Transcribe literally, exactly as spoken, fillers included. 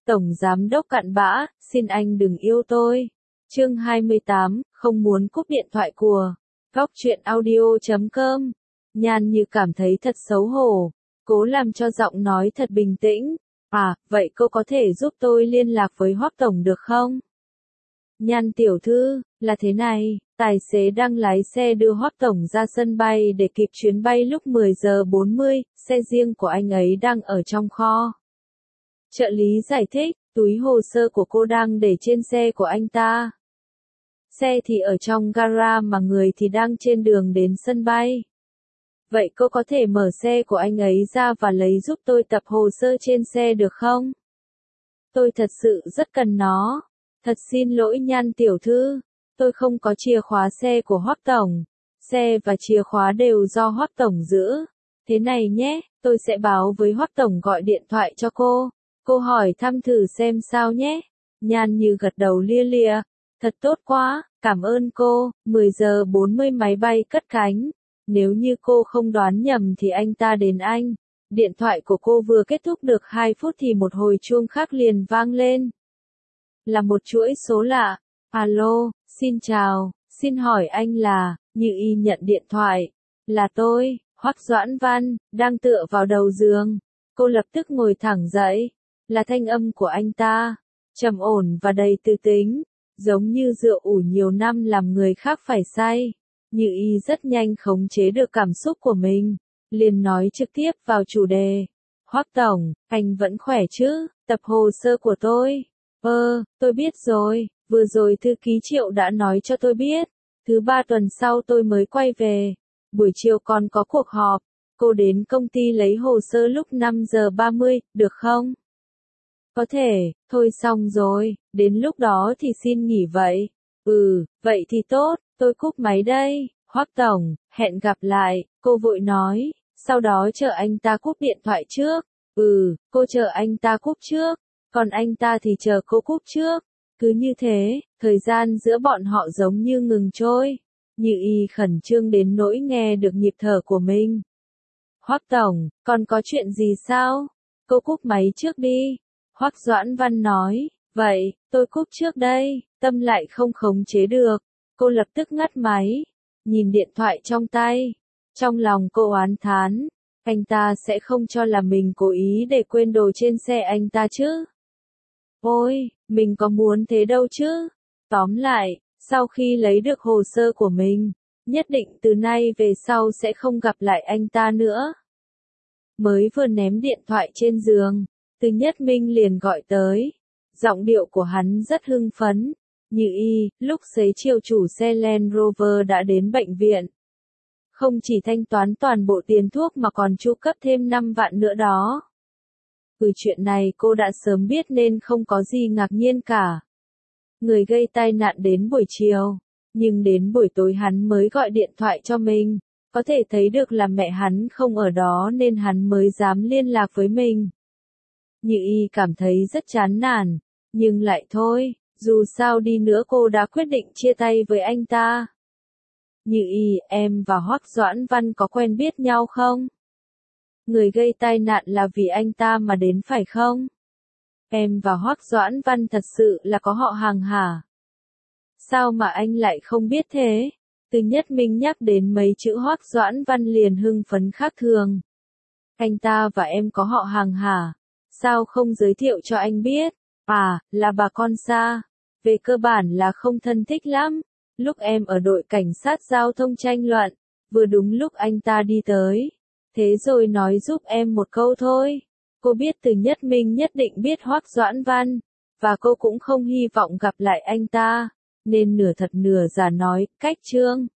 Tổng Giám đốc cặn bã, xin anh đừng yêu tôi. Chương hai mươi tám, không muốn cúp điện thoại của Góc truyện audio chấm com. Nhan Như cảm thấy thật xấu hổ, cố làm cho giọng nói thật bình tĩnh. À, vậy cô có thể giúp tôi liên lạc với Hoắc Tổng được không? Nhan tiểu thư, là thế này, tài xế đang lái xe đưa Hoắc Tổng ra sân bay để kịp chuyến bay lúc mười giờ bốn mươi, xe riêng của anh ấy đang ở trong kho. Trợ lý giải thích, túi hồ sơ của cô đang để trên xe của anh ta. Xe thì ở trong gara mà người thì đang trên đường đến sân bay. Vậy cô có thể mở xe của anh ấy ra và lấy giúp tôi tập hồ sơ trên xe được không? Tôi thật sự rất cần nó. Thật xin lỗi Nhan tiểu thư, tôi không có chìa khóa xe của Hoắc Tổng. Xe và chìa khóa đều do Hoắc Tổng giữ. Thế này nhé, tôi sẽ báo với Hoắc Tổng gọi điện thoại cho cô. Cô hỏi thăm thử xem sao nhé. Nhan Như gật đầu lia lịa. Thật tốt quá, cảm ơn cô. mười giờ bốn mươi máy bay cất cánh. Nếu như cô không đoán nhầm thì anh ta đến Anh. Điện thoại của cô vừa kết thúc được hai phút thì một hồi chuông khác liền vang lên. Là một chuỗi số lạ. Alo, xin chào, xin hỏi anh là, Như Y nhận điện thoại. Là tôi, Hoắc Doãn Văn, đang tựa vào đầu giường. Cô lập tức ngồi thẳng dậy. Là thanh âm của anh ta, trầm ổn và đầy tư tính, giống như rượu ủ nhiều năm làm người khác phải say. Như Y rất nhanh khống chế được cảm xúc của mình, liền nói trực tiếp vào chủ đề. Hoắc Tổng, anh vẫn khỏe chứ, tập hồ sơ của tôi. Ơ, tôi biết rồi, vừa rồi thư ký Triệu đã nói cho tôi biết, thứ ba tuần sau tôi mới quay về, buổi chiều còn có cuộc họp, cô đến công ty lấy hồ sơ lúc năm giờ ba mươi, được không? Có thể, thôi xong rồi, đến lúc đó thì xin nghỉ vậy. Ừ, vậy thì tốt, tôi cúp máy đây. Hoắc Tổng, hẹn gặp lại, cô vội nói, sau đó chờ anh ta cúp điện thoại trước. Ừ, cô chờ anh ta cúp trước, còn anh ta thì chờ cô cúp trước. Cứ như thế, thời gian giữa bọn họ giống như ngừng trôi. Như Y khẩn trương đến nỗi nghe được nhịp thở của mình. Hoắc Tổng, còn có chuyện gì sao? Cô cúp máy trước đi. Hoắc Doãn Văn nói, vậy, tôi cúp trước đây, tâm lại không khống chế được. Cô lập tức ngắt máy, nhìn điện thoại trong tay. Trong lòng cô oán thán, anh ta sẽ không cho là mình cố ý để quên đồ trên xe anh ta chứ. Ôi, mình có muốn thế đâu chứ. Tóm lại, sau khi lấy được hồ sơ của mình, nhất định từ nay về sau sẽ không gặp lại anh ta nữa. Mới vừa ném điện thoại trên giường, Từ Nhất Minh liền gọi tới. Giọng điệu của hắn rất hưng phấn. Như Y, lúc xế chiều chủ xe Land Rover đã đến bệnh viện. Không chỉ thanh toán toàn bộ tiền thuốc mà còn chu cấp thêm năm vạn nữa đó. Ừ, chuyện này cô đã sớm biết nên không có gì ngạc nhiên cả. Người gây tai nạn đến buổi chiều, nhưng đến buổi tối hắn mới gọi điện thoại cho mình. Có thể thấy được là mẹ hắn không ở đó nên hắn mới dám liên lạc với mình. Như Y cảm thấy rất chán nản, nhưng lại thôi, dù sao đi nữa cô đã quyết định chia tay với anh ta. Như Y, em và Hoắc Doãn Văn có quen biết nhau không? Người gây tai nạn là vì anh ta mà đến phải không? Em và Hoắc Doãn Văn thật sự là có họ hàng hả? Sao mà anh lại không biết thế? Từ Nhất Minh nhắc đến mấy chữ Hoắc Doãn Văn liền hưng phấn khác thường. Anh ta và em có họ hàng hả? Sao không giới thiệu cho anh biết? À, là bà con xa. Về cơ bản là không thân thích lắm. Lúc em ở đội cảnh sát giao thông tranh luận, vừa đúng lúc anh ta đi tới. Thế rồi nói giúp em một câu thôi. Cô biết Từ Nhất Minh nhất định biết Hoắc Doãn Văn, và cô cũng không hy vọng gặp lại anh ta, nên nửa thật nửa giả nói, cách Trương.